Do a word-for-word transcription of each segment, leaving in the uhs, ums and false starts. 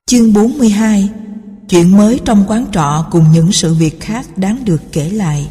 Chương bốn mươi hai. Chuyện mới trong quán trọ cùng những sự việc khác đáng được kể lại.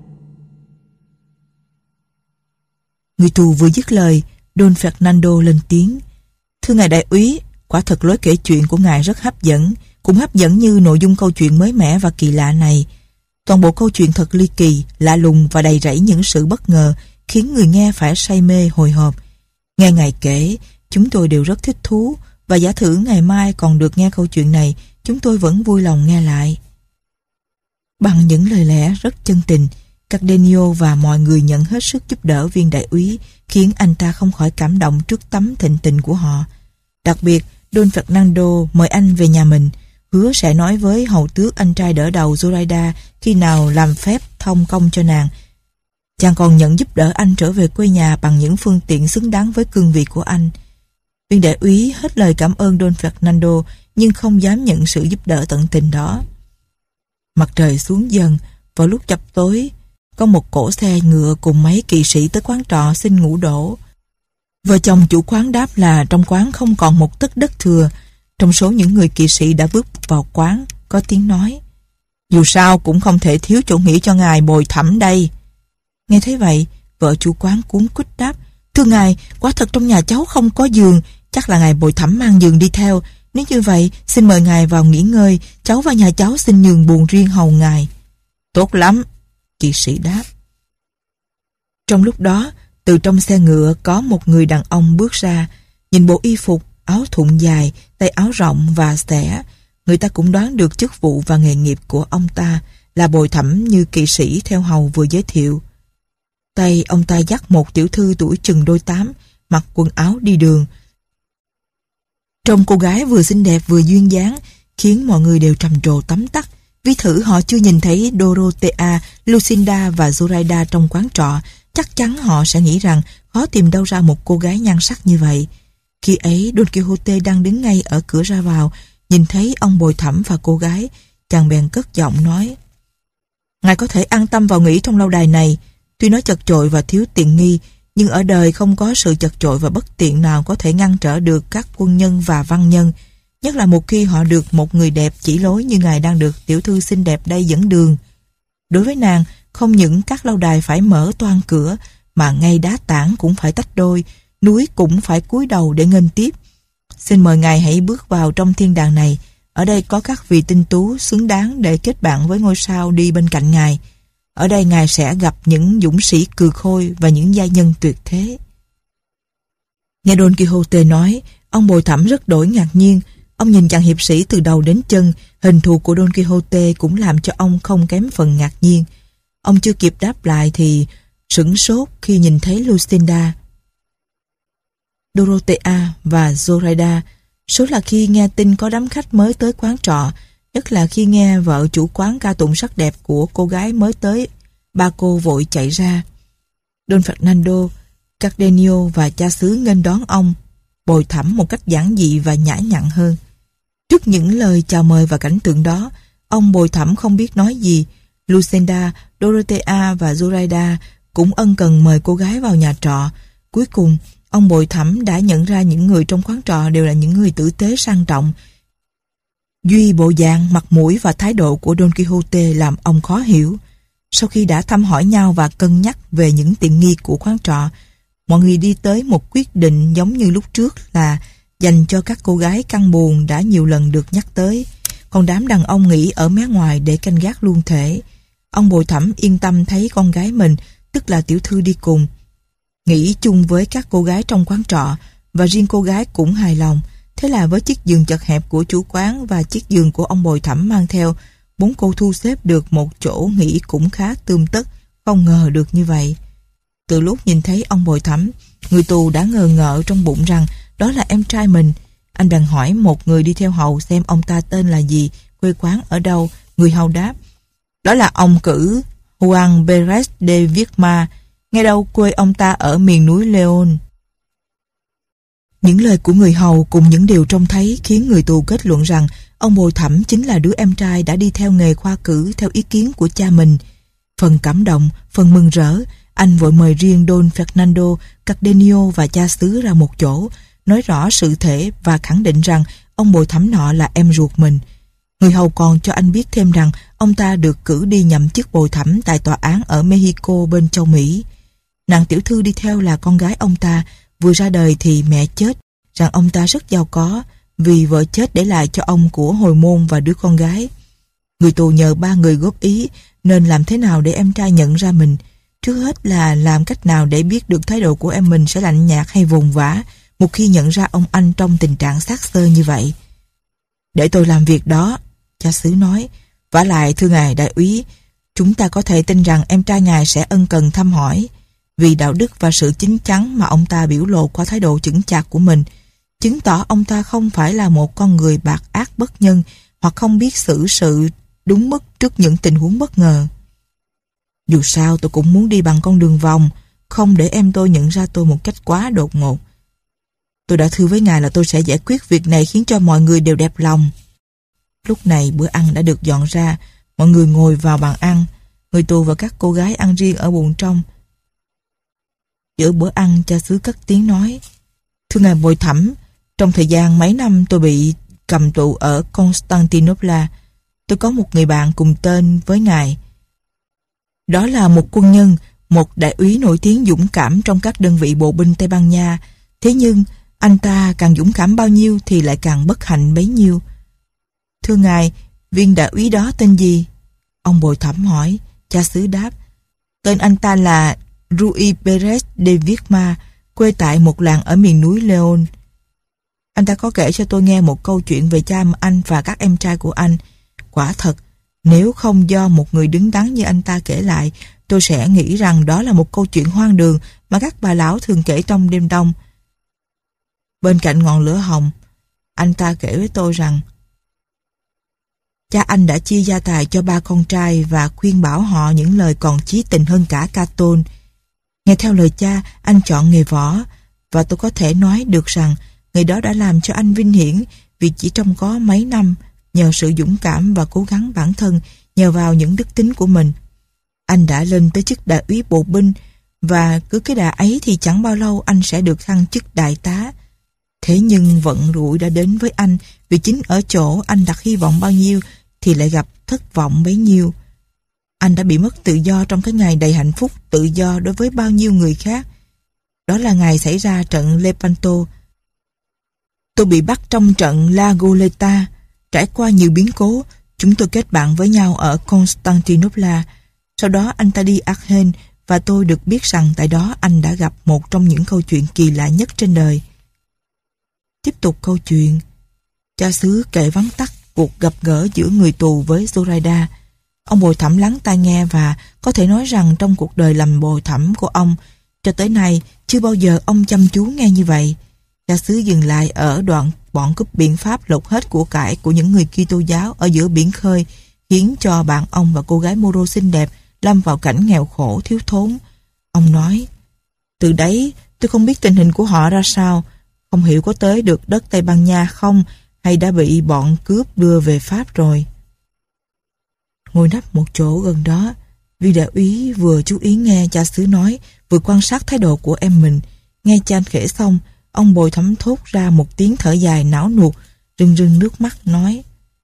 Người tù vừa dứt lời, Don Fernando lên tiếng: "Thưa ngài đại úy, quả thật lối kể chuyện của ngài rất hấp dẫn, cũng hấp dẫn như nội dung câu chuyện mới mẻ và kỳ lạ này. Toàn bộ câu chuyện thật ly kỳ, lạ lùng và đầy rẫy những sự bất ngờ, khiến người nghe phải say mê hồi hộp. Nghe ngài kể, chúng tôi đều rất thích thú, và giả thử ngày mai còn được nghe câu chuyện này, chúng tôi vẫn vui lòng nghe lại." Bằng những lời lẽ rất chân tình, Cardenio và mọi người nhận hết sức giúp đỡ viên đại úy, khiến anh ta không khỏi cảm động trước tấm thịnh tình của họ. Đặc biệt, Don Fernando mời anh về nhà mình, hứa sẽ nói với hầu tước anh trai đỡ đầu Zoraida khi nào làm phép thông công cho nàng. Chàng còn nhận giúp đỡ anh trở về quê nhà bằng những phương tiện xứng đáng với cương vị của anh. Viên đại úy hết lời cảm ơn Don Fernando, nhưng không dám nhận sự giúp đỡ tận tình đó. Mặt trời xuống dần, vào lúc chập tối, có một cỗ xe ngựa cùng mấy kỵ sĩ tới quán trọ xin ngủ đổ. Vợ chồng chủ quán đáp là trong quán không còn một tấc đất thừa. Trong số những người kỵ sĩ đã bước vào quán, có tiếng nói: "Dù sao cũng không thể thiếu chỗ nghỉ cho ngài bồi thẩm đây." Nghe thấy vậy, vợ chủ quán cuống quýt đáp: "Thưa ngài, quả thật trong nhà cháu không có giường, chắc là ngài bồi thẩm mang giường đi theo. Nếu như vậy, xin mời ngài vào nghỉ ngơi, cháu và nhà cháu xin nhường buồng riêng hầu ngài." "Tốt lắm," kỵ sĩ đáp. Trong lúc đó, từ trong xe ngựa có một người đàn ông bước ra. Nhìn bộ y phục, áo thụng dài, tay áo rộng và xẻ, người ta cũng đoán được chức vụ và nghề nghiệp của ông ta là bồi thẩm như kỵ sĩ theo hầu vừa giới thiệu. Tay ông ta dắt một tiểu thư tuổi chừng đôi tám, mặc quần áo đi đường. Trông cô gái vừa xinh đẹp vừa duyên dáng, khiến mọi người đều trầm trồ tấm tắc. Ví thử họ chưa nhìn thấy Dorothea, Lucinda và Zoraida trong quán trọ, chắc chắn họ sẽ nghĩ rằng khó tìm đâu ra một cô gái nhan sắc như vậy. Khi ấy, Don Quixote đang đứng ngay ở cửa ra vào, nhìn thấy ông bồi thẩm và cô gái, chàng bèn cất giọng nói: "Ngài có thể an tâm vào nghỉ trong lâu đài này. Tuy nó chật chội và thiếu tiện nghi, nhưng ở đời không có sự chật chội và bất tiện nào có thể ngăn trở được các quân nhân và văn nhân, nhất là một khi họ được một người đẹp chỉ lối như ngài đang được tiểu thư xinh đẹp đây dẫn đường. Đối với nàng, không những các lâu đài phải mở toang cửa, mà ngay đá tảng cũng phải tách đôi, núi cũng phải cúi đầu để nghênh tiếp. Xin mời ngài hãy bước vào trong thiên đàng này. Ở đây có các vị tinh tú xứng đáng để kết bạn với ngôi sao đi bên cạnh ngài. Ở đây ngài sẽ gặp những dũng sĩ cừ khôi và những giai nhân tuyệt thế." Nghe Don Quixote nói, ông bồi thẩm rất đổi ngạc nhiên. Ông nhìn chàng hiệp sĩ từ đầu đến chân, hình thù của Don Quixote cũng làm cho ông không kém phần ngạc nhiên. Ông chưa kịp đáp lại thì sửng sốt khi nhìn thấy Lucinda, Dorothea và Zoraida. Số là khi nghe tin có đám khách mới tới quán trọ, nhất là khi nghe vợ chủ quán ca tụng sắc đẹp của cô gái mới tới, ba cô vội chạy ra. Don Fernando, Cardenio và cha xứ nghênh đón ông bồi thẩm một cách giản dị và nhã nhặn hơn. Trước những lời chào mời và cảnh tượng đó, ông bồi thẩm không biết nói gì. Lucinda, Dorothea và Zoraida cũng ân cần mời cô gái vào nhà trọ. Cuối cùng, ông bồi thẩm đã nhận ra những người trong quán trọ đều là những người tử tế sang trọng. Duy bộ dạng, mặt mũi và thái độ của Don Quixote làm ông khó hiểu. Sau khi đã thăm hỏi nhau và cân nhắc về những tiện nghi của quán trọ, mọi người đi tới một quyết định giống như lúc trước là dành cho các cô gái căn buồng đã nhiều lần được nhắc tới, còn đám đàn ông nghỉ ở mé ngoài để canh gác luôn thể. Ông bồi thẩm yên tâm thấy con gái mình, tức là tiểu thư đi cùng, nghỉ chung với các cô gái trong quán trọ, và riêng cô gái cũng hài lòng. Thế là với chiếc giường chật hẹp của chủ quán và chiếc giường của ông bồi thẩm mang theo, bốn cô thu xếp được một chỗ nghỉ cũng khá tươm tất, không ngờ được như vậy. Từ lúc nhìn thấy ông bồi thẩm, người tù đã ngờ ngợ trong bụng rằng đó là em trai mình. Anh bèn hỏi một người đi theo hầu xem ông ta tên là gì, quê quán ở đâu. Người hầu đáp: "Đó là ông cử Juan Perez de Viedma, nghe đâu quê ông ta ở miền núi Leon." Những lời của người hầu cùng những điều trông thấy khiến người tù kết luận rằng ông bồi thẩm chính là đứa em trai đã đi theo nghề khoa cử theo ý kiến của cha mình. Phần cảm động, phần mừng rỡ, anh vội mời riêng Don Fernando, Cardenio và cha xứ ra một chỗ, nói rõ sự thể và khẳng định rằng ông bồi thẩm nọ là em ruột mình. Người hầu còn cho anh biết thêm rằng ông ta được cử đi nhậm chức bồi thẩm tại tòa án ở Mexico bên châu Mỹ. Nàng tiểu thư đi theo là con gái ông ta, vừa ra đời thì mẹ chết, rằng ông ta rất giàu có vì vợ chết để lại cho ông của hồi môn và đứa con gái. Người tù nhờ ba người góp ý nên làm thế nào để em trai nhận ra mình. Trước hết là làm cách nào để biết được thái độ của em mình sẽ lạnh nhạt hay vùng vã một khi nhận ra ông anh trong tình trạng xác xơ như vậy. Để tôi làm việc đó, cha xứ nói. Vả lại thưa ngài đại úy, chúng ta có thể tin rằng em trai ngài sẽ ân cần thăm hỏi, vì đạo đức và sự chín chắn mà ông ta biểu lộ qua thái độ chững chạc của mình chứng tỏ ông ta không phải là một con người bạc ác bất nhân hoặc không biết xử sự đúng mức trước những tình huống bất ngờ. Dù sao tôi cũng muốn đi bằng con đường vòng, không để em tôi nhận ra tôi một cách quá đột ngột. Tôi đã thưa với ngài là tôi sẽ giải quyết việc này khiến cho mọi người đều đẹp lòng. Lúc này bữa ăn đã được dọn ra, mọi người ngồi vào bàn ăn, người tù và các cô gái ăn riêng ở buồng trong. Giữa bữa ăn, cha xứ cất tiếng nói: Thưa ngài bồi thẩm, trong thời gian mấy năm tôi bị cầm tù ở Constantinople, tôi có một người bạn cùng tên với ngài. Đó là một quân nhân, một đại úy nổi tiếng dũng cảm trong các đơn vị bộ binh Tây Ban Nha. Thế nhưng, anh ta càng dũng cảm bao nhiêu thì lại càng bất hạnh bấy nhiêu. Thưa ngài, viên đại úy đó tên gì? Ông bồi thẩm hỏi. Cha xứ đáp: Tên anh ta là Rui Perez de Viedma, quê tại một làng ở miền núi Leon. Anh ta có kể cho tôi nghe một câu chuyện về cha anh và các em trai của anh. Quả thật, nếu không do một người đứng đắn như anh ta kể lại, tôi sẽ nghĩ rằng đó là một câu chuyện hoang đường mà các bà lão thường kể trong đêm đông. Bên cạnh ngọn lửa hồng, anh ta kể với tôi rằng cha anh đã chia gia tài cho ba con trai và khuyên bảo họ những lời còn chí tình hơn cả Caton. Nghe theo lời cha, anh chọn nghề võ, và tôi có thể nói được rằng nghề đó đã làm cho anh vinh hiển, vì chỉ trong có mấy năm, nhờ sự dũng cảm và cố gắng bản thân, nhờ vào những đức tính của mình, anh đã lên tới chức đại úy bộ binh, và cứ cái đà ấy thì chẳng bao lâu anh sẽ được thăng chức đại tá. Thế nhưng vận rủi đã đến với anh, vì chính ở chỗ anh đặt hy vọng bao nhiêu thì lại gặp thất vọng bấy nhiêu. Anh đã bị mất tự do trong cái ngày đầy hạnh phúc tự do đối với bao nhiêu người khác. Đó là ngày xảy ra trận Lepanto. Tôi bị bắt trong trận La Goleta. Trải qua nhiều biến cố, chúng tôi kết bạn với nhau ở Constantinople. Sau đó anh ta đi Aachen, và tôi được biết rằng tại đó anh đã gặp một trong những câu chuyện kỳ lạ nhất trên đời. Tiếp tục câu chuyện, cha xứ kể vắn tắt cuộc gặp gỡ giữa người tù với Zoraida. Ông bồi thẩm lắng tai nghe, và có thể nói rằng trong cuộc đời làm bồi thẩm của ông, cho tới nay chưa bao giờ ông chăm chú nghe như vậy. Cha xứ dừng lại ở đoạn bọn cướp biển Pháp lột hết của cải của những người Kitô giáo ở giữa biển khơi, khiến cho bạn ông và cô gái Moro xinh đẹp lâm vào cảnh nghèo khổ thiếu thốn. Ông nói: Từ đấy tôi không biết tình hình của họ ra sao, không hiểu có tới được đất Tây Ban Nha không, hay đã bị bọn cướp đưa về Pháp rồi. Ngồi nấp một chỗ gần đó, viên đại úy vừa chú ý nghe cha xứ nói, vừa quan sát thái độ của em mình. Nghe cha kể xong, ông bồi thẩm thốt ra một tiếng thở dài não nuột, rưng rưng nước mắt nói: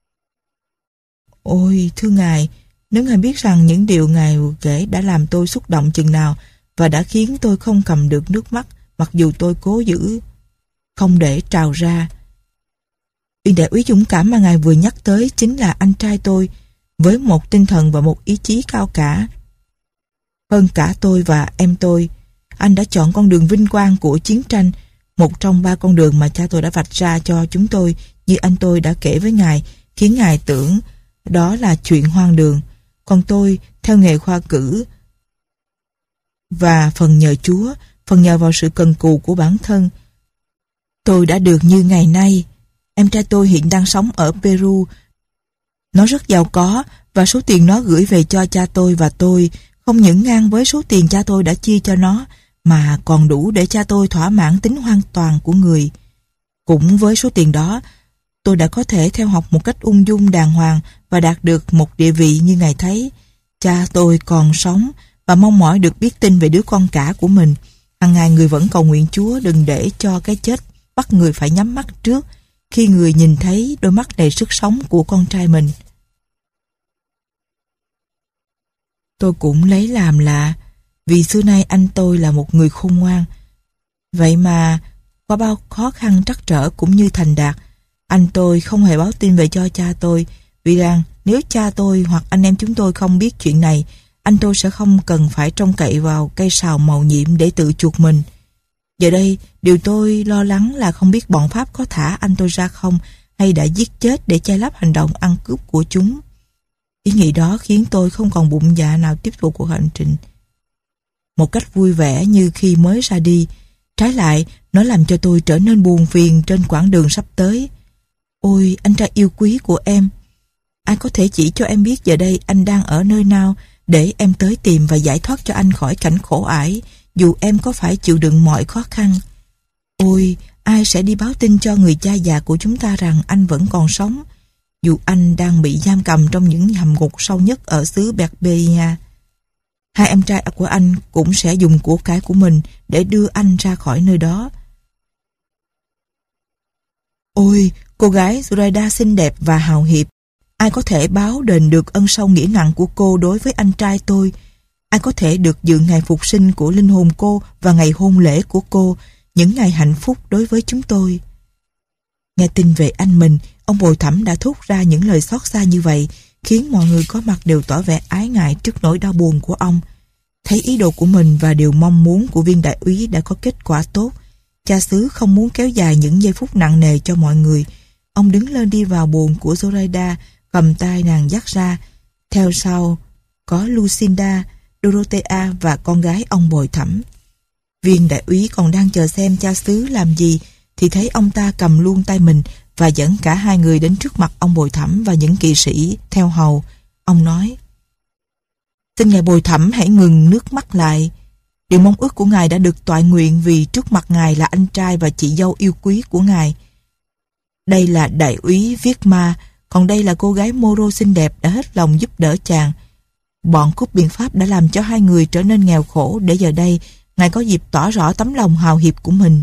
Ôi thưa ngài, nếu ngài biết rằng những điều ngài vừa kể đã làm tôi xúc động chừng nào, và đã khiến tôi không cầm được nước mắt, mặc dù tôi cố giữ không để trào ra. Viên đại úy dũng cảm mà ngài vừa nhắc tới chính là anh trai tôi, với một tinh thần và một ý chí cao cả. Hơn cả tôi và em tôi, anh đã chọn con đường vinh quang của chiến tranh, một trong ba con đường mà cha tôi đã vạch ra cho chúng tôi, như anh tôi đã kể với ngài, khiến ngài tưởng đó là chuyện hoang đường. Còn tôi, theo nghề khoa cử, và phần nhờ Chúa, phần nhờ vào sự cần cù của bản thân, tôi đã được như ngày nay. Em trai tôi hiện đang sống ở Peru. Nó rất giàu có, và số tiền nó gửi về cho cha tôi và tôi không những ngang với số tiền cha tôi đã chia cho nó, mà còn đủ để cha tôi thỏa mãn tính hoàn toàn của người. Cũng với số tiền đó, tôi đã có thể theo học một cách ung dung đàng hoàng và đạt được một địa vị như ngài thấy. Cha tôi còn sống và mong mỏi được biết tin về đứa con cả của mình. Hằng ngày người vẫn cầu nguyện Chúa đừng để cho cái chết bắt người phải nhắm mắt trước, khi người nhìn thấy đôi mắt đầy sức sống của con trai mình. Tôi cũng lấy làm lạ, vì xưa nay anh tôi là một người khôn ngoan. Vậy mà, qua bao khó khăn trắc trở cũng như thành đạt, anh tôi không hề báo tin về cho cha tôi, vì rằng nếu cha tôi hoặc anh em chúng tôi không biết chuyện này, anh tôi sẽ không cần phải trông cậy vào cây sào màu nhiệm để tự chuộc mình. Giờ đây, điều tôi lo lắng là không biết bọn Pháp có thả anh tôi ra không, hay đã giết chết để che lấp hành động ăn cướp của chúng. Ý nghĩ đó khiến tôi không còn bụng dạ nào tiếp tục cuộc hành trình một cách vui vẻ như khi mới ra đi. Trái lại, nó làm cho tôi trở nên buồn phiền trên quãng đường sắp tới. Ôi, anh trai yêu quý của em! Ai có thể chỉ cho em biết giờ đây anh đang ở nơi nào để em tới tìm và giải thoát cho anh khỏi cảnh khổ ải, dù em có phải chịu đựng mọi khó khăn. Ôi, ai sẽ đi báo tin cho người cha già của chúng ta rằng anh vẫn còn sống, dù anh đang bị giam cầm trong những hầm ngục sâu nhất ở xứ Berberia. Hai em trai của anh cũng sẽ dùng của cải của mình để đưa anh ra khỏi nơi đó. Ôi, cô gái Zoraida xinh đẹp và hào hiệp! Ai có thể báo đền được ân sâu nghĩa nặng của cô đối với anh trai tôi? Ai có thể được dự ngày phục sinh của linh hồn cô và ngày hôn lễ của cô, những ngày hạnh phúc đối với chúng tôi? Nghe tin về anh mình, ông bồi thẩm đã thốt ra những lời xót xa như vậy, khiến mọi người có mặt đều tỏ vẻ ái ngại trước nỗi đau buồn của ông. Thấy ý đồ của mình và điều mong muốn của viên đại úy đã có kết quả tốt, cha xứ không muốn kéo dài những giây phút nặng nề cho mọi người. Ông đứng lên đi vào buồng của Zoraida, cầm tay nàng dắt ra. Theo sau có Lucinda, Dorothea và con gái ông bồi thẩm. Viên đại úy còn đang chờ xem cha xứ làm gì thì thấy ông ta cầm luôn tay mình và dẫn cả hai người đến trước mặt ông bồi thẩm và những kỵ sĩ theo hầu. Ông nói: Xin ngài bồi thẩm hãy ngừng nước mắt lại. Điều mong ước của ngài đã được toại nguyện, vì trước mặt ngài là anh trai và chị dâu yêu quý của ngài. Đây là đại úy Vietma, còn đây là cô gái Moro xinh đẹp đã hết lòng giúp đỡ chàng. Bọn cướp biện pháp đã làm cho hai người trở nên nghèo khổ, để giờ đây ngài có dịp tỏ rõ tấm lòng hào hiệp của mình.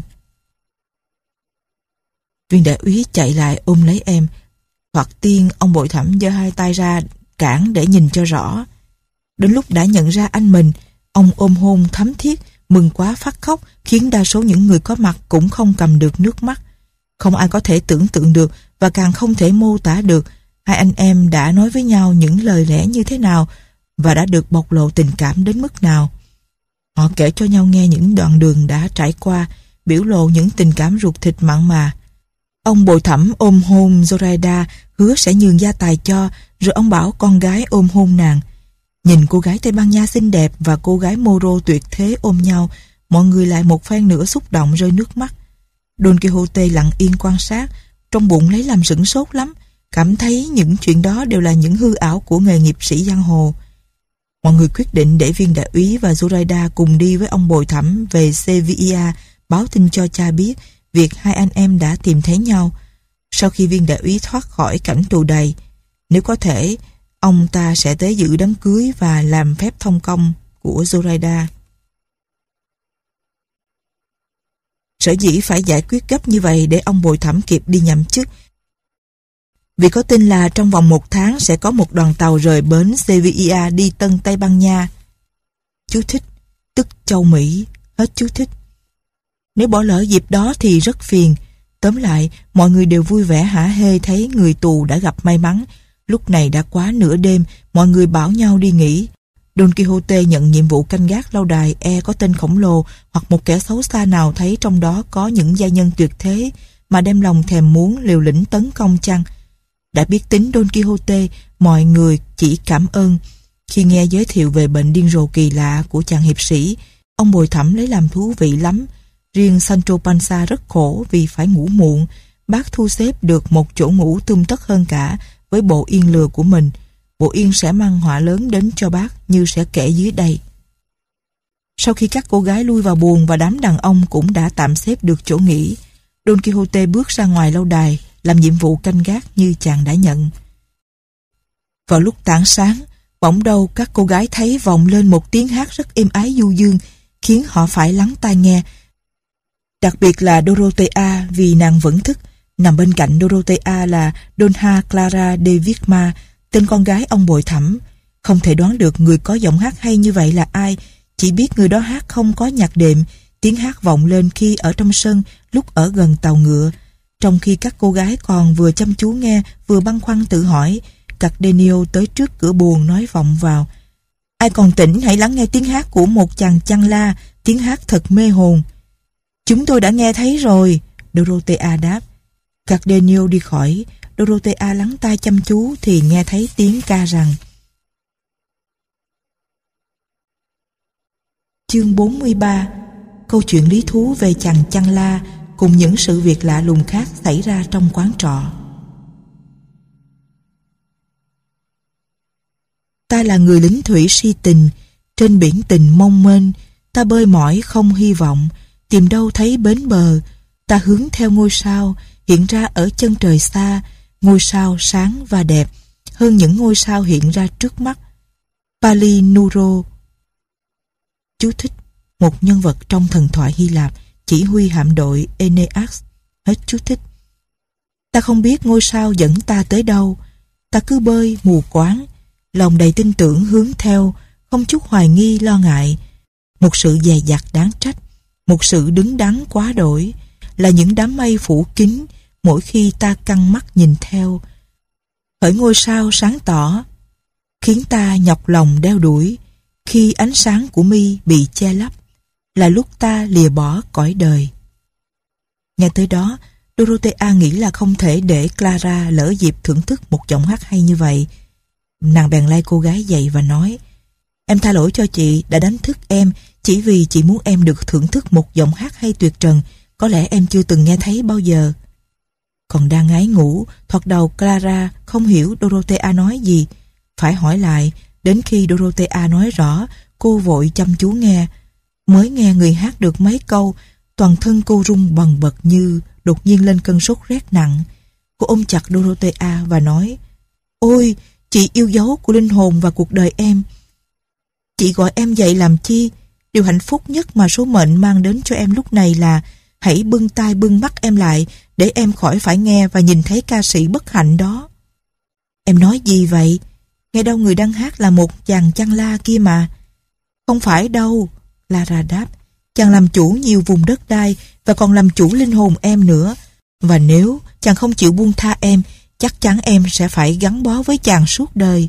Viên đại úy chạy lại ôm lấy em. Thoạt tiên ông bồi thẩm giơ hai tay ra cản để nhìn cho rõ. Đến lúc đã nhận ra anh mình, ông ôm hôn thắm thiết, mừng quá phát khóc, khiến đa số những người có mặt cũng không cầm được nước mắt. Không ai có thể tưởng tượng được và càng không thể mô tả được hai anh em đã nói với nhau những lời lẽ như thế nào và đã được bộc lộ tình cảm đến mức nào. Họ kể cho nhau nghe những đoạn đường đã trải qua, biểu lộ những tình cảm ruột thịt mặn mà. Ông bồi thẩm ôm hôn Zoraida, hứa sẽ nhường gia tài cho, rồi ông bảo con gái ôm hôn nàng. Nhìn cô gái Tây Ban Nha xinh đẹp và cô gái Moro tuyệt thế ôm nhau, mọi người lại một phen nữa xúc động rơi nước mắt. Don Quixote lặng yên quan sát, trong bụng lấy làm sửng sốt lắm, cảm thấy những chuyện đó đều là những hư ảo của nghề nghiệp sĩ giang hồ. Mọi người quyết định để viên đại úy và Zoraida cùng đi với ông bồi thẩm về Sevilla, báo tin cho cha biết việc hai anh em đã tìm thấy nhau. Sau khi viên đại úy thoát khỏi cảnh tù đầy, nếu có thể, ông ta sẽ tới dự đám cưới và làm phép thông công của Zoraida. Sở dĩ phải giải quyết gấp như vậy để ông bồi thẩm kịp đi nhậm chức, vì có tin là trong vòng một tháng sẽ có một đoàn tàu rời bến Sevilla đi Tân Tây Ban Nha. Chú thích, tức châu Mỹ, hết chú thích. Nếu bỏ lỡ dịp đó thì rất phiền. Tóm lại, mọi người đều vui vẻ hả hê thấy người tù đã gặp may mắn. Lúc này đã quá nửa đêm, mọi người bảo nhau đi nghỉ. Don Quixote nhận nhiệm vụ canh gác lâu đài e có tên khổng lồ hoặc một kẻ xấu xa nào thấy trong đó có những gia nhân tuyệt thế mà đem lòng thèm muốn liều lĩnh tấn công chăng. Đã biết tính Don Quixote, mọi người chỉ cảm ơn. Khi nghe giới thiệu về bệnh điên rồ kỳ lạ của chàng hiệp sĩ, ông bồi thẩm lấy làm thú vị lắm. Riêng Sancho Panza rất khổ vì phải ngủ muộn. Bác thu xếp được một chỗ ngủ tươm tất hơn cả với bộ yên lừa của mình. Bộ yên sẽ mang họa lớn đến cho bác như sẽ kể dưới đây. Sau khi các cô gái lui vào buồng và đám đàn ông cũng đã tạm xếp được chỗ nghỉ, Don Quixote bước ra ngoài lâu đài làm nhiệm vụ canh gác như chàng đã nhận. Vào lúc tảng sáng, bỗng đâu các cô gái thấy vọng lên một tiếng hát rất êm ái du dương, khiến họ phải lắng tai nghe. Đặc biệt là Dorothea, vì nàng vẫn thức. Nằm bên cạnh Dorothea là Donna Clara de Viedma, tên con gái ông bồi thẩm. Không thể đoán được người có giọng hát hay như vậy là ai, chỉ biết người đó hát không có nhạc đệm, tiếng hát vọng lên khi ở trong sân, lúc ở gần tàu ngựa. Trong khi các cô gái còn vừa chăm chú nghe, vừa băn khoăn tự hỏi, Cardenio tới trước cửa buồng nói vọng vào: "Ai còn tỉnh hãy lắng nghe tiếng hát của một chàng chăn la, tiếng hát thật mê hồn." "Chúng tôi đã nghe thấy rồi," Dorothea đáp. Cardenio đi khỏi. Dorothea lắng tai chăm chú thì nghe thấy tiếng ca rằng. Chương bốn mươi ba. Câu chuyện lý thú về chàng chăn la cùng những sự việc lạ lùng khác xảy ra trong quán trọ. Ta là người lính thủy si tình, trên biển tình mong mênh, ta bơi mỏi không hy vọng, tìm đâu thấy bến bờ. Ta hướng theo ngôi sao hiện ra ở chân trời xa, ngôi sao sáng và đẹp hơn những ngôi sao hiện ra trước mắt. Palinuro. Chú thích: một nhân vật trong thần thoại Hy Lạp, chỉ huy hạm đội Aeneas. Hết chú thích. Ta không biết ngôi sao dẫn ta tới đâu, ta cứ bơi mù quáng, lòng đầy tin tưởng hướng theo, không chút hoài nghi lo ngại. Một sự dè dặt đáng trách, một sự đứng đắn quá đổi, là những đám mây phủ kín mỗi khi ta căng mắt nhìn theo. Hỡi ngôi sao sáng tỏ, khiến ta nhọc lòng đeo đuổi, khi ánh sáng của mi bị che lấp, là lúc ta lìa bỏ cõi đời. Nghe tới đó, Dorothea nghĩ là không thể để Clara lỡ dịp thưởng thức một giọng hát hay như vậy. Nàng bèn lay cô gái dậy và nói: "Em tha lỗi cho chị đã đánh thức em, chỉ vì chị muốn em được thưởng thức một giọng hát hay tuyệt trần, có lẽ em chưa từng nghe thấy bao giờ." Còn đang ngái ngủ, thoạt đầu Clara không hiểu Dorothea nói gì. Phải hỏi lại, đến khi Dorothea nói rõ, cô vội chăm chú nghe. Mới nghe người hát được mấy câu, toàn thân cô run bần bật như đột nhiên lên cơn sốt rét nặng. Cô ôm chặt Dorothea và nói: "Ôi, chị yêu dấu của linh hồn và cuộc đời em. Chị gọi em dậy làm chi? Điều hạnh phúc nhất mà số mệnh mang đến cho em lúc này là hãy bưng tai bưng mắt em lại, để em khỏi phải nghe và nhìn thấy ca sĩ bất hạnh đó." "Em nói gì vậy? Nghe đâu người đang hát là một chàng chăn la kia mà." "Không phải đâu," Clara đáp. "Chàng làm chủ nhiều vùng đất đai và còn làm chủ linh hồn em nữa. Và nếu chàng không chịu buông tha em, chắc chắn em sẽ phải gắn bó với chàng suốt đời."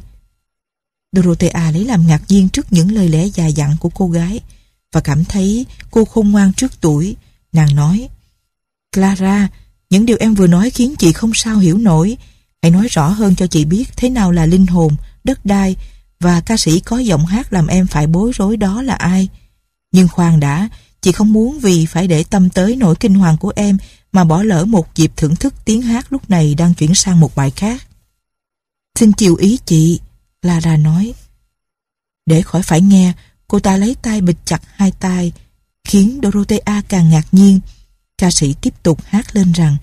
Dorothea lấy làm ngạc nhiên trước những lời lẽ dài dặn của cô gái và cảm thấy cô khôn ngoan trước tuổi. Nàng nói: "Clara, những điều em vừa nói khiến chị không sao hiểu nổi. Hãy nói rõ hơn cho chị biết thế nào là linh hồn, đất đai và ca sĩ có giọng hát làm em phải bối rối đó là ai. Nhưng khoan đã, chị không muốn vì phải để tâm tới nỗi kinh hoàng của em mà bỏ lỡ một dịp thưởng thức tiếng hát lúc này đang chuyển sang một bài khác." "Xin chiều ý chị," Clara nói. Để khỏi phải nghe, cô ta lấy tay bịt chặt hai tai, khiến Dorothea càng ngạc nhiên. Ca sĩ tiếp tục hát lên rằng: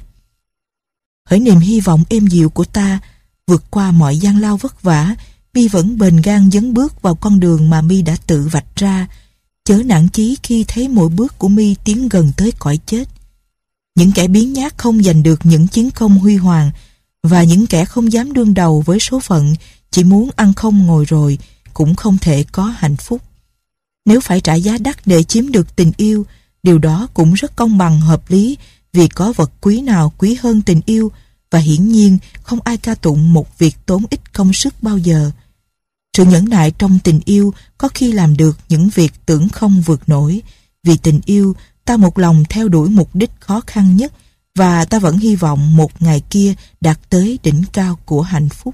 "Hỡi niềm hy vọng êm dịu của ta, vượt qua mọi gian lao vất vả, mi vẫn bền gan dấn bước vào con đường mà mi đã tự vạch ra. Chớ nản chí khi thấy mỗi bước của mi tiến gần tới cõi chết. Những kẻ biếng nhác không giành được những chiến công huy hoàng, và những kẻ không dám đương đầu với số phận, chỉ muốn ăn không ngồi rồi, cũng không thể có hạnh phúc. Nếu phải trả giá đắt để chiếm được tình yêu, điều đó cũng rất công bằng hợp lý, vì có vật quý nào quý hơn tình yêu, và hiển nhiên không ai ca tụng một việc tốn ít công sức bao giờ. Sự nhẫn nại trong tình yêu có khi làm được những việc tưởng không vượt nổi. Vì tình yêu, ta một lòng theo đuổi mục đích khó khăn nhất, và ta vẫn hy vọng một ngày kia đạt tới đỉnh cao của hạnh phúc."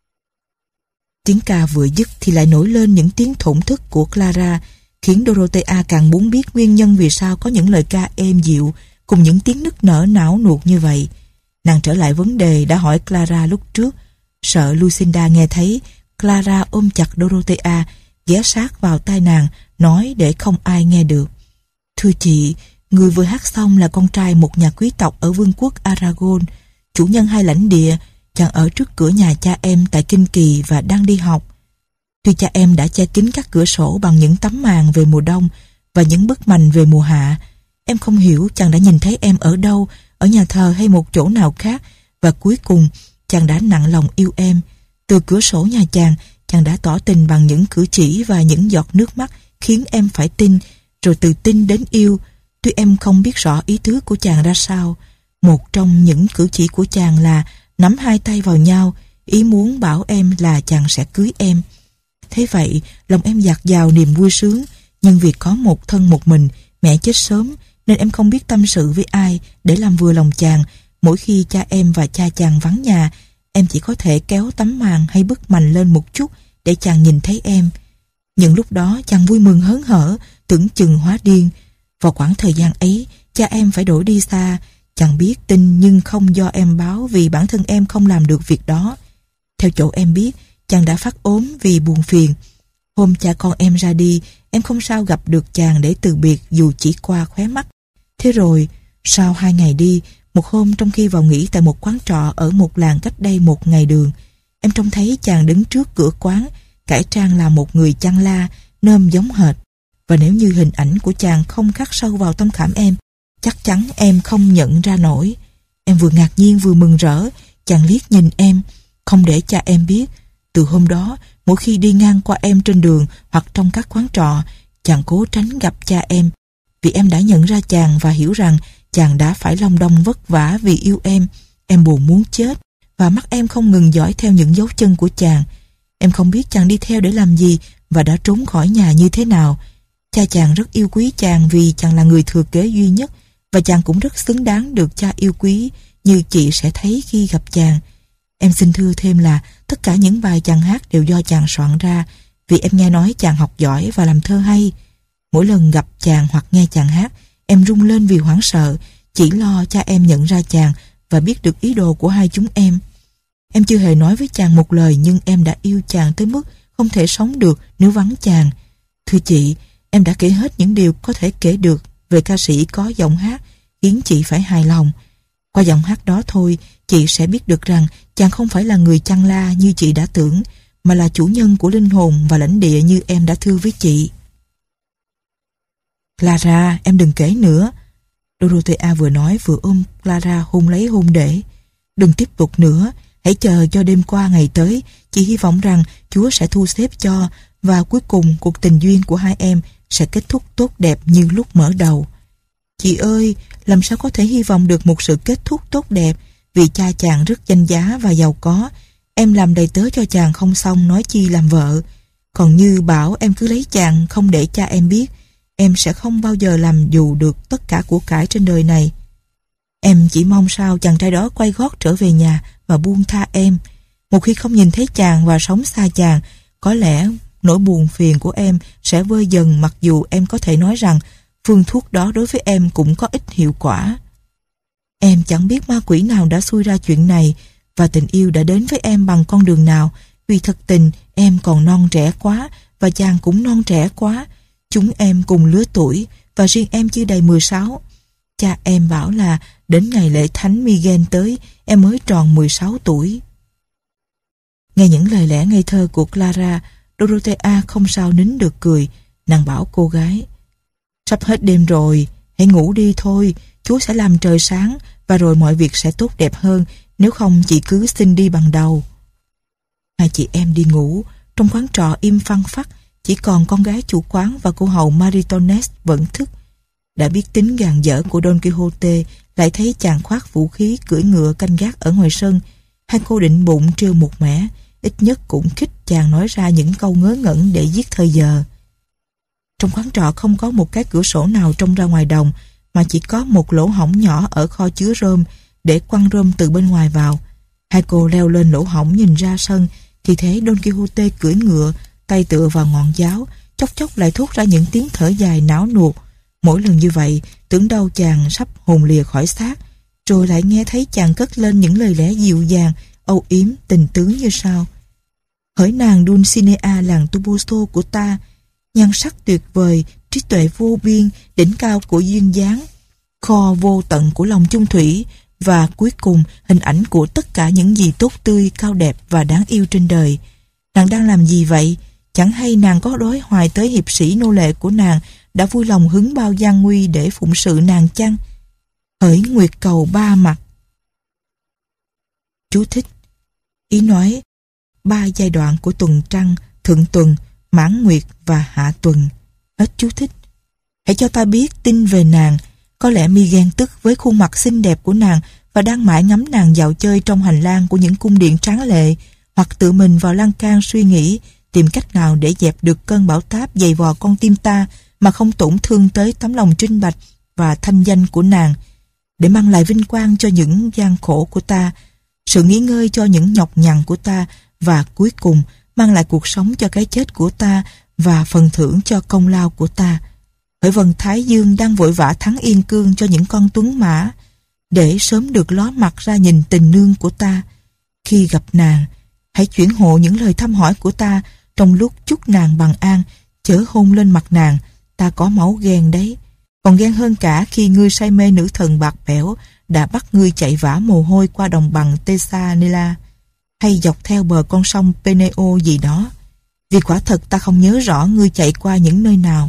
Tiếng ca vừa dứt thì lại nổi lên những tiếng thổn thức của Clara, khiến Dorothea càng muốn biết nguyên nhân vì sao có những lời ca êm dịu cùng những tiếng nức nở não nuột như vậy. Nàng trở lại vấn đề đã hỏi Clara lúc trước. Sợ Lucinda nghe thấy, Clara ôm chặt Dorothea, ghé sát vào tai nàng, nói để không ai nghe được: "Thưa chị, người vừa hát xong là con trai một nhà quý tộc ở vương quốc Aragon, chủ nhân hai lãnh địa. Chàng ở trước cửa nhà cha em tại Kinh Kỳ và đang đi học. Tuy cha em đã che kín các cửa sổ bằng những tấm màn về mùa đông và những bức mành về mùa hạ, em không hiểu chàng đã nhìn thấy em ở đâu ở nhà thờ hay một chỗ nào khác, và cuối cùng chàng đã nặng lòng yêu em. Từ cửa sổ nhà chàng, chàng đã tỏ tình bằng những cử chỉ và những giọt nước mắt khiến em phải tin, rồi từ tin đến yêu. Tuy em không biết rõ ý tứ của chàng ra sao, một trong những cử chỉ của chàng là nắm hai tay vào nhau, ý muốn bảo em là chàng sẽ cưới em. Thế vậy, lòng em dạt dào niềm vui sướng, nhưng vì có một thân một mình, mẹ chết sớm, nên em không biết tâm sự với ai để làm vừa lòng chàng. Mỗi khi cha em và cha chàng vắng nhà, em chỉ có thể kéo tấm màn hay bức mành lên một chút để chàng nhìn thấy em. Những lúc đó chàng vui mừng hớn hở, tưởng chừng hóa điên. Vào khoảng thời gian ấy, cha em phải đổi đi xa. Chàng biết tin nhưng không do em báo, vì bản thân em không làm được việc đó. Theo chỗ em biết, chàng đã phát ốm vì buồn phiền. Hôm cha con em ra đi, em không sao gặp được chàng để từ biệt dù chỉ qua khóe mắt. Thế rồi, sau hai ngày đi, một hôm trong khi vào nghỉ tại một quán trọ ở một làng cách đây một ngày đường, em trông thấy chàng đứng trước cửa quán, cải trang là một người chăn la, nôm giống hệt. Và nếu như hình ảnh của chàng không khắc sâu vào tâm khảm em, chắc chắn em không nhận ra nổi. Em vừa ngạc nhiên vừa mừng rỡ. Chàng liếc nhìn em, không để cha em biết. Từ hôm đó, mỗi khi đi ngang qua em trên đường hoặc trong các quán trọ, chàng cố tránh gặp cha em, vì em đã nhận ra chàng và hiểu rằng chàng đã phải long đong vất vả vì yêu em. Em buồn muốn chết, và mắt em không ngừng dõi theo những dấu chân của chàng. Em không biết chàng đi theo để làm gì và đã trốn khỏi nhà như thế nào. Cha chàng rất yêu quý chàng vì chàng là người thừa kế duy nhất, và chàng cũng rất xứng đáng được cha yêu quý, như chị sẽ thấy khi gặp chàng. Em xin thưa thêm là tất cả những bài chàng hát đều do chàng soạn ra, vì em nghe nói chàng học giỏi và làm thơ hay. Mỗi lần gặp chàng hoặc nghe chàng hát, em rung lên vì hoảng sợ, chỉ lo cha em nhận ra chàng và biết được ý đồ của hai chúng em. Em chưa hề nói với chàng một lời, nhưng em đã yêu chàng tới mức không thể sống được nếu vắng chàng. Thưa chị, em đã kể hết những điều có thể kể được về ca sĩ có giọng hát khiến chị phải hài lòng. Qua giọng hát đó thôi, chị sẽ biết được rằng chàng không phải là người chăn la như chị đã tưởng, mà là chủ nhân của linh hồn và lãnh địa như em đã thưa với chị. Clara, em đừng kể nữa. Dorothea vừa nói vừa ôm Clara hôn lấy hôn để. Đừng tiếp tục nữa, hãy chờ cho đêm qua ngày tới. Chị hy vọng rằng Chúa sẽ thu xếp cho, và cuối cùng cuộc tình duyên của hai em sẽ kết thúc tốt đẹp như lúc mở đầu. Chị ơi, làm sao có thể hy vọng được một sự kết thúc tốt đẹp, vì cha chàng rất danh giá và giàu có. Em làm đầy tớ cho chàng không xong, nói chi làm vợ. Còn như bảo em cứ lấy chàng không để cha em biết, em sẽ không bao giờ làm dù được tất cả của cải trên đời này. Em chỉ mong sao chàng trai đó quay gót trở về nhà và buông tha em. Một khi không nhìn thấy chàng và sống xa chàng, có lẽ nỗi buồn phiền của em sẽ vơi dần, mặc dù em có thể nói rằng phương thuốc đó đối với em cũng có ít hiệu quả. Em chẳng biết ma quỷ nào đã xui ra chuyện này, và tình yêu đã đến với em bằng con đường nào, vì thật tình em còn non trẻ quá, và chàng cũng non trẻ quá. Chúng em cùng lứa tuổi, và riêng em chưa đầy mười sáu. Cha em bảo là đến ngày lễ thánh Miguel tới, em mới tròn mười sáu tuổi. Nghe những lời lẽ ngây thơ của Clara, Dorothea không sao nín được cười. Nàng bảo cô gái: sắp hết đêm rồi, hãy ngủ đi thôi. Chúa sẽ làm trời sáng, và rồi mọi việc sẽ tốt đẹp hơn. Nếu không chị cứ xin đi bằng đầu. Hai chị em đi ngủ. Trong quán trọ im phăng phắc, chỉ còn con gái chủ quán và cô hầu Maritornes vẫn thức. Đã biết tính gàn dở của Don Quixote, lại thấy chàng khoác vũ khí cưỡi ngựa canh gác ở ngoài sân. Hai cô định bụng trêu một mẻ, ít nhất cũng khích chàng nói ra những câu ngớ ngẩn để giết thời giờ. Trong quán trọ không có một cái cửa sổ nào trông ra ngoài đồng, mà chỉ có một lỗ hổng nhỏ ở kho chứa rơm để quăng rơm từ bên ngoài vào. Hai cô leo lên lỗ hổng nhìn ra sân, thì thấy Don Quixote cưỡi ngựa, tay tựa vào ngọn giáo, chốc chốc lại thốt ra những tiếng thở dài não nuột. Mỗi lần như vậy, tưởng đâu chàng sắp hồn lìa khỏi xác, rồi lại nghe thấy chàng cất lên những lời lẽ dịu dàng, âu yếm, tình tứ như sau: hỡi nàng Dulcinea làng Toboso của ta, nhan sắc tuyệt vời, trí tuệ vô biên, đỉnh cao của duyên dáng, kho vô tận của lòng chung thủy, và cuối cùng hình ảnh của tất cả những gì tốt tươi, cao đẹp và đáng yêu trên đời. Nàng đang làm gì vậy? Chẳng hay nàng có đối hoài tới hiệp sĩ nô lệ của nàng đã vui lòng hứng bao gian nguy để phụng sự nàng chăng? Hỡi nguyệt cầu ba mặt. Chú thích. Ý nói ba giai đoạn của tuần trăng, thượng tuần, mãn nguyệt và hạ tuần. Hết chú thích. Hãy cho ta biết tin về nàng. Có lẽ mi ghen tức với khuôn mặt xinh đẹp của nàng và đang mãi ngắm nàng dạo chơi trong hành lang của những cung điện tráng lệ, hoặc tự mình vào lan can suy nghĩ tìm cách nào để dẹp được cơn bão táp dày vò con tim ta mà không tổn thương tới tấm lòng trinh bạch và thanh danh của nàng, để mang lại vinh quang cho những gian khổ của ta, sự nghỉ ngơi cho những nhọc nhằn của ta, và cuối cùng mang lại cuộc sống cho cái chết của ta và phần thưởng cho công lao của ta. Hỡi vầng thái dương đang vội vã thắng yên cương cho những con tuấn mã, để sớm được ló mặt ra nhìn tình nương của ta. Khi gặp nàng, hãy chuyển hộ những lời thăm hỏi của ta trong lúc chúc nàng bằng an, chớ hôn lên mặt nàng. Ta có máu ghen đấy, còn ghen hơn cả khi ngươi say mê nữ thần bạc bẽo đã bắt ngươi chạy vã mồ hôi qua đồng bằng Thessalonila hay dọc theo bờ con sông Peneo gì đó, vì quả thật ta không nhớ rõ ngươi chạy qua những nơi nào.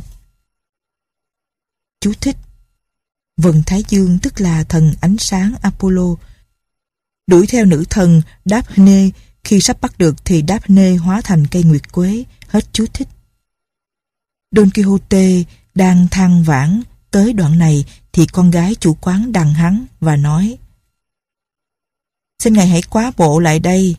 Chú thích. Vầng thái dương tức là thần ánh sáng Apollo đuổi theo nữ thần Daphne. Khi sắp bắt được thì Daphne hóa thành cây nguyệt quế. Hết chú thích. Don Quixote đang than vãn tới đoạn này thì con gái chủ quán đằng hắn và nói: "Xin ngài hãy quá bộ lại đây."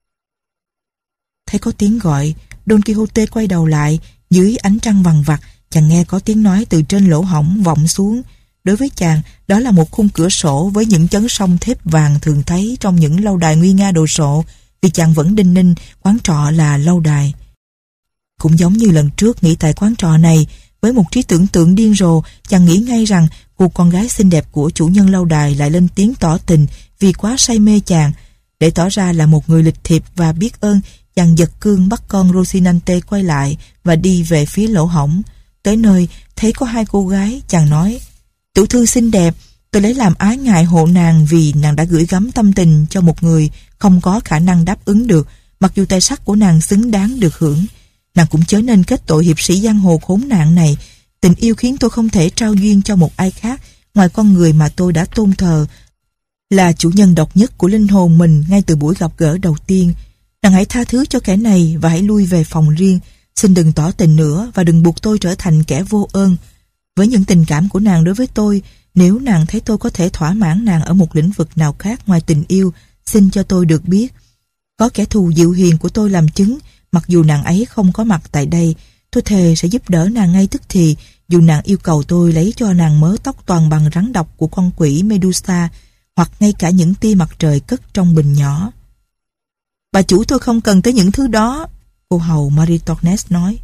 Thấy có tiếng gọi, Don Quixote quay đầu lại. Dưới ánh trăng vằng vặc, chàng nghe có tiếng nói từ trên lỗ hổng vọng xuống. Đối với chàng, đó là một khung cửa sổ với những chấn song thép vàng thường thấy trong những lâu đài nguy nga đồ sộ, vì chàng vẫn đinh ninh quán trọ là lâu đài. Cũng giống như lần trước nghĩ tại quán trọ này, với một trí tưởng tượng điên rồ, chàng nghĩ ngay rằng cô con gái xinh đẹp của chủ nhân lâu đài lại lên tiếng tỏ tình vì quá say mê chàng. Để tỏ ra là một người lịch thiệp và biết ơn, chàng giật cương bắt con Rocinante quay lại và đi về phía lỗ hổng. Tới nơi, thấy có hai cô gái, chàng nói: "Tiểu thư xinh đẹp, tôi lấy làm ái ngại hộ nàng vì nàng đã gửi gắm tâm tình cho một người không có khả năng đáp ứng được, mặc dù tài sắc của nàng xứng đáng được hưởng. Nàng cũng chớ nên kết tội hiệp sĩ giang hồ khốn nạn này. Tình yêu khiến tôi không thể trao duyên cho một ai khác ngoài con người mà tôi đã tôn thờ, là chủ nhân độc nhất của linh hồn mình ngay từ buổi gặp gỡ đầu tiên. Nàng hãy tha thứ cho kẻ này và hãy lui về phòng riêng. Xin đừng tỏ tình nữa và đừng buộc tôi trở thành kẻ vô ơn. Với những tình cảm của nàng đối với tôi, nếu nàng thấy tôi có thể thỏa mãn nàng ở một lĩnh vực nào khác ngoài tình yêu, xin cho tôi được biết. Có kẻ thù dịu hiền của tôi làm chứng, mặc dù nàng ấy không có mặt tại đây, tôi thề sẽ giúp đỡ nàng ngay tức thì, dù nàng yêu cầu tôi lấy cho nàng mớ tóc toàn bằng rắn độc của con quỷ Medusa, hoặc ngay cả những tia mặt trời cất trong bình nhỏ." "Bà chủ tôi không cần tới những thứ đó," cô hầu Marie Tornes nói.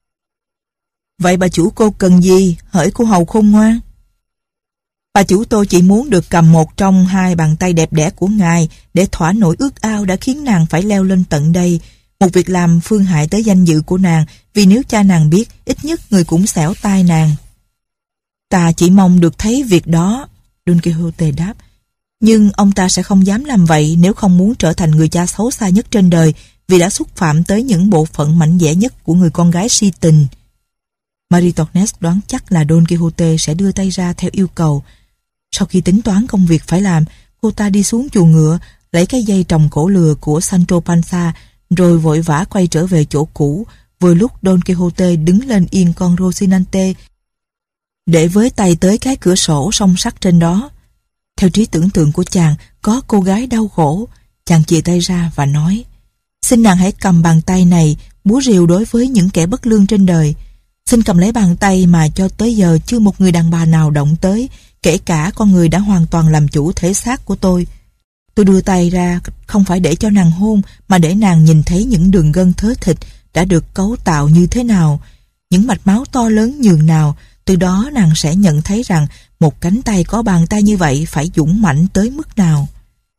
"Vậy bà chủ cô cần gì, hỡi cô hầu khôn ngoan?" "Bà chủ tôi chỉ muốn được cầm một trong hai bàn tay đẹp đẽ của ngài để thỏa nỗi ước ao đã khiến nàng phải leo lên tận đây. Một việc làm phương hại tới danh dự của nàng, vì nếu cha nàng biết, ít nhất người cũng xẻo tai nàng." "Ta chỉ mong được thấy việc đó," Don Quixote đáp. "Nhưng ông ta sẽ không dám làm vậy nếu không muốn trở thành người cha xấu xa nhất trên đời, vì đã xúc phạm tới những bộ phận mạnh mẽ nhất của người con gái si tình." Marie Tornes đoán chắc là Don Quixote sẽ đưa tay ra theo yêu cầu. Sau khi tính toán công việc phải làm, cô ta đi xuống chuồng ngựa, lấy cái dây trồng cổ lừa của Sancho Panza, rồi vội vã quay trở về chỗ cũ, vừa lúc Don Quixote đứng lên yên con Rocinante, để với tay tới cái cửa sổ song sắt trên đó. Theo trí tưởng tượng của chàng, có cô gái đau khổ. Chàng chìa tay ra và nói: "Xin nàng hãy cầm bàn tay này, búa rìu đối với những kẻ bất lương trên đời. Xin cầm lấy bàn tay mà cho tới giờ chưa một người đàn bà nào động tới, kể cả con người đã hoàn toàn làm chủ thể xác của tôi. Tôi đưa tay ra không phải để cho nàng hôn, mà để nàng nhìn thấy những đường gân thớ thịt đã được cấu tạo như thế nào, những mạch máu to lớn nhường nào. Từ đó nàng sẽ nhận thấy rằng một cánh tay có bàn tay như vậy phải dũng mãnh tới mức nào."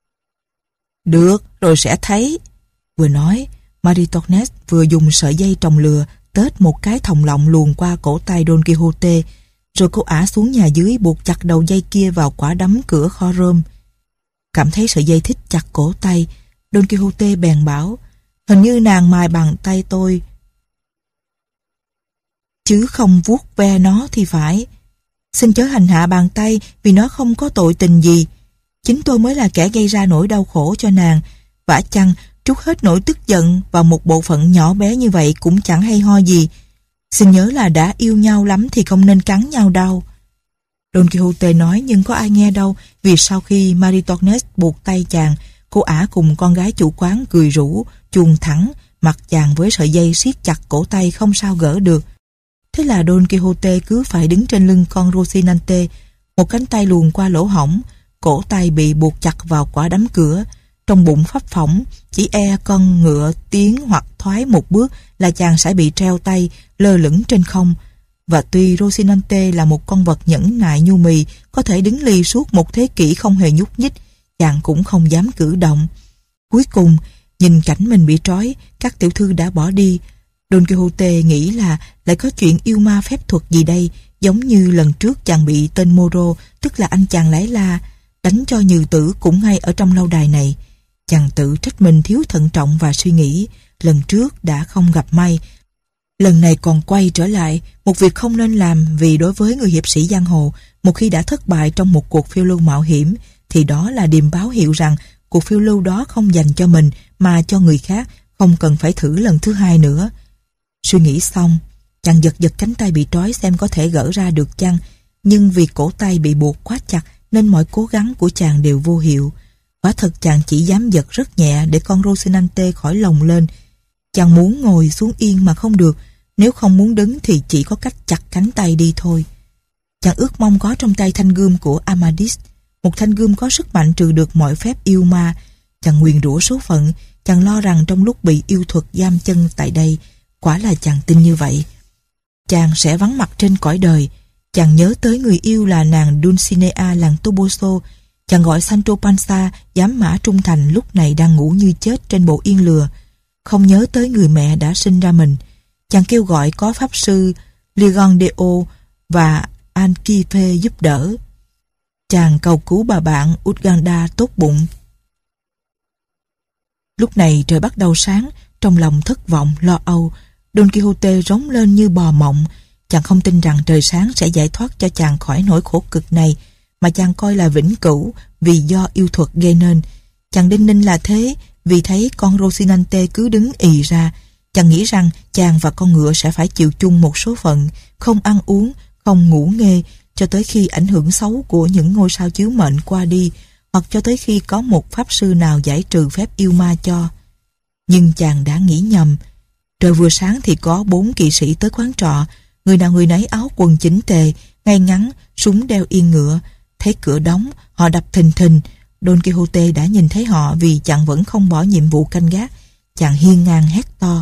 "Được, rồi sẽ thấy." Vừa nói, Marie Tornes vừa dùng sợi dây trồng lừa tết một cái thòng lọng luồn qua cổ tay Don Quixote, rồi cô ả xuống nhà dưới buộc chặt đầu dây kia vào quả đấm cửa kho rơm. Cảm thấy sợi dây thích chặt cổ tay, Don Quixote bèn bảo: "Hình như nàng mài bàn tay tôi chứ không vuốt ve nó thì phải." Xin chớ hành hạ bàn tay vì nó không có tội tình gì. Chính tôi mới là kẻ gây ra nỗi đau khổ cho nàng. Vả chăng trút hết nỗi tức giận vào một bộ phận nhỏ bé như vậy cũng chẳng hay ho gì. Xin nhớ là đã yêu nhau lắm thì không nên cắn nhau đâu. Don Quixote nói nhưng có ai nghe đâu, vì sau khi Maritornes buộc tay chàng, cô ả cùng con gái chủ quán cười rủ, chuồng thẳng, mặt chàng với sợi dây siết chặt cổ tay không sao gỡ được. Thế là Don Quixote cứ phải đứng trên lưng con Rocinante, một cánh tay luồn qua lỗ hổng, cổ tay bị buộc chặt vào quả đấm cửa. Trong bụng phấp phỏng, chỉ e con ngựa tiến hoặc thoái một bước là chàng sẽ bị treo tay, lơ lửng trên không. Và tuy Rocinante là một con vật nhẫn nại nhu mì, có thể đứng lì suốt một thế kỷ không hề nhúc nhích, chàng cũng không dám cử động. Cuối cùng, nhìn cảnh mình bị trói, các tiểu thư đã bỏ đi. Don Quixote nghĩ là lại có chuyện yêu ma phép thuật gì đây, giống như lần trước chàng bị tên Moro, tức là anh chàng lái la, đánh cho nhừ tử cũng ngay ở trong lâu đài này. Chàng tự trách mình thiếu thận trọng và suy nghĩ, lần trước đã không gặp may, lần này còn quay trở lại, một việc không nên làm, vì đối với người hiệp sĩ giang hồ, một khi đã thất bại trong một cuộc phiêu lưu mạo hiểm, thì đó là điềm báo hiệu rằng cuộc phiêu lưu đó không dành cho mình mà cho người khác, không cần phải thử lần thứ hai nữa. Suy nghĩ xong, chàng giật giật cánh tay bị trói xem có thể gỡ ra được chăng, nhưng vì cổ tay bị buộc quá chặt nên mọi cố gắng của chàng đều vô hiệu. Quả thật chàng chỉ dám giật rất nhẹ để con Rocinante khỏi lồng lên. Chàng muốn ngồi xuống yên mà không được, nếu không muốn đứng thì chỉ có cách chặt cánh tay đi thôi. Chàng ước mong có trong tay thanh gươm của Amadis, một thanh gươm có sức mạnh trừ được mọi phép yêu ma. Chàng nguyền rủa số phận, chàng lo rằng trong lúc bị yêu thuật giam chân tại đây, quả là chàng tin như vậy, chàng sẽ vắng mặt trên cõi đời. Chàng nhớ tới người yêu là nàng Dulcinea làng Toboso. Chàng gọi Sancho Panza, giám mã trung thành, lúc này đang ngủ như chết trên bộ yên lừa. Không nhớ tới người mẹ đã sinh ra mình. Chàng kêu gọi có pháp sư Ligondeo và Anchife giúp đỡ. Chàng cầu cứu bà bạn Urganda tốt bụng. Lúc này trời bắt đầu sáng, trong lòng thất vọng, lo âu, Don Quixote rống lên như bò mộng. Chàng không tin rằng trời sáng sẽ giải thoát cho chàng khỏi nỗi khổ cực này, mà chàng coi là vĩnh cửu vì do yêu thuật gây nên. Chàng đinh ninh là thế, vì thấy con Rocinante cứ đứng ì ra. Chàng nghĩ rằng chàng và con ngựa sẽ phải chịu chung một số phận, không ăn uống, không ngủ nghê, cho tới khi ảnh hưởng xấu của những ngôi sao chiếu mệnh qua đi, hoặc cho tới khi có một pháp sư nào giải trừ phép yêu ma cho. Nhưng chàng đã nghĩ nhầm. Trời vừa sáng thì có bốn kỵ sĩ tới quán trọ, người nào người nấy áo quần chỉnh tề, ngay ngắn, súng đeo yên ngựa. Thấy cửa đóng, họ đập thình thình. Don Quixote đã nhìn thấy họ vì chàng vẫn không bỏ nhiệm vụ canh gác. Chàng hiên ngang hét to: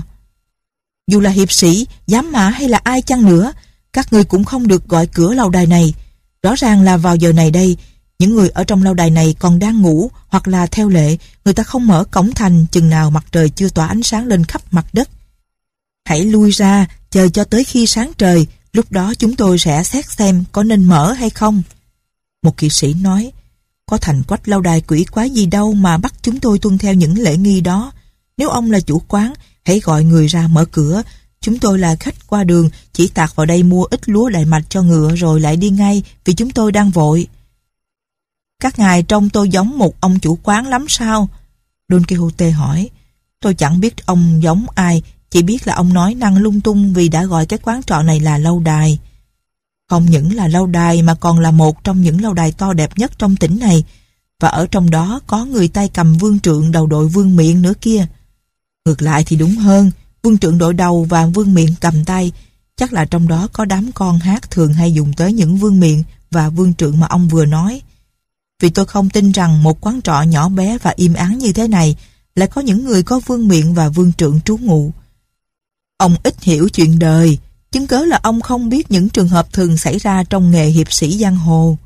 dù là hiệp sĩ, giám mã hay là ai chăng nữa, các người cũng không được gọi cửa lâu đài này. Rõ ràng là vào giờ này đây, những người ở trong lâu đài này còn đang ngủ, hoặc là theo lệ, người ta không mở cổng thành chừng nào mặt trời chưa tỏa ánh sáng lên khắp mặt đất. Hãy lui ra, chờ cho tới khi sáng trời, lúc đó chúng tôi sẽ xét xem có nên mở hay không. Một kỵ sĩ nói: có thành quách lâu đài quỷ quái gì đâu mà bắt chúng tôi tuân theo những lễ nghi đó. Nếu ông là chủ quán, hãy gọi người ra mở cửa. Chúng tôi là khách qua đường, chỉ tạt vào đây mua ít lúa đại mạch cho ngựa rồi lại đi ngay, vì chúng tôi đang vội. Các ngài trông tôi giống một ông chủ quán lắm sao? Don Quixote hỏi. Tôi chẳng biết ông giống ai, chỉ biết là ông nói năng lung tung vì đã gọi cái quán trọ này là lâu đài. Không những là lâu đài mà còn là một trong những lâu đài to đẹp nhất trong tỉnh này, và ở trong đó có người tay cầm vương trượng đầu đội vương miện nữa kia. Ngược lại thì đúng hơn, vương trượng đội đầu và vương miện cầm tay. Chắc là trong đó có đám con hát thường hay dùng tới những vương miện và vương trượng mà ông vừa nói. Vì tôi không tin rằng một quán trọ nhỏ bé và im ắng như thế này lại có những người có vương miện và vương trượng trú ngụ. Ông ít hiểu chuyện đời, chứng cớ là ông không biết những trường hợp thường xảy ra trong nghề hiệp sĩ giang hồ.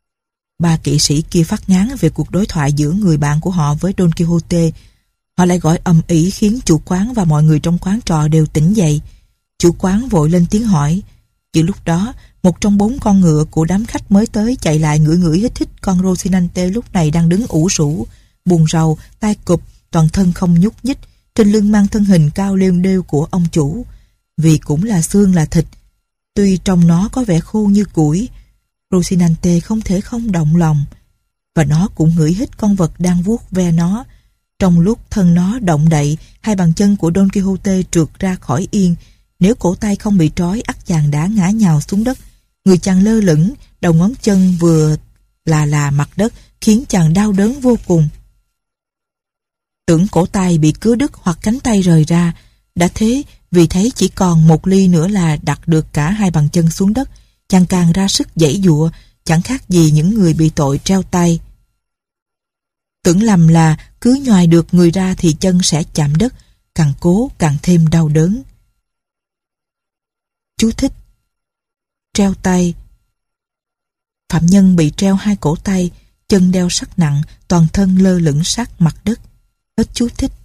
Ba kỵ sĩ kia phát ngán về cuộc đối thoại giữa người bạn của họ với Don Quixote. Họ lại gọi ầm ĩ khiến chủ quán và mọi người trong quán trọ đều tỉnh dậy. Chủ quán vội lên tiếng hỏi. Giữa lúc đó, một trong bốn con ngựa của đám khách mới tới chạy lại ngửi ngửi hít hít con Rocinante lúc này đang đứng ủ rũ, buồn rầu, tay cụp, toàn thân không nhúc nhích, trên lưng mang thân hình cao lêu đêu của ông chủ. Vì cũng là xương là thịt, tuy trong nó có vẻ khô như củi. Rocinante không thể không động lòng, và nó cũng ngửi hít con vật đang vuốt ve nó. Trong lúc thân nó động đậy, hai bàn chân của Don Quixote trượt ra khỏi yên. Nếu cổ tay không bị trói, ắt chàng đã ngã nhào xuống đất. Người chàng lơ lửng, đầu ngón chân vừa là là mặt đất, khiến chàng đau đớn vô cùng. Tưởng cổ tay bị cứa đứt hoặc cánh tay rời ra. Đã thế, vì thấy chỉ còn một ly nữa là đặt được cả hai bàn chân xuống đất, chàng càng ra sức giãy giụa, chẳng khác gì những người bị tội treo tay. Tưởng lầm là cứ nhoài được người ra thì chân sẽ chạm đất, càng cố càng thêm đau đớn. Chú thích: treo tay. Phạm nhân bị treo hai cổ tay, chân đeo sắt nặng, toàn thân lơ lửng sát mặt đất. Hết chú thích.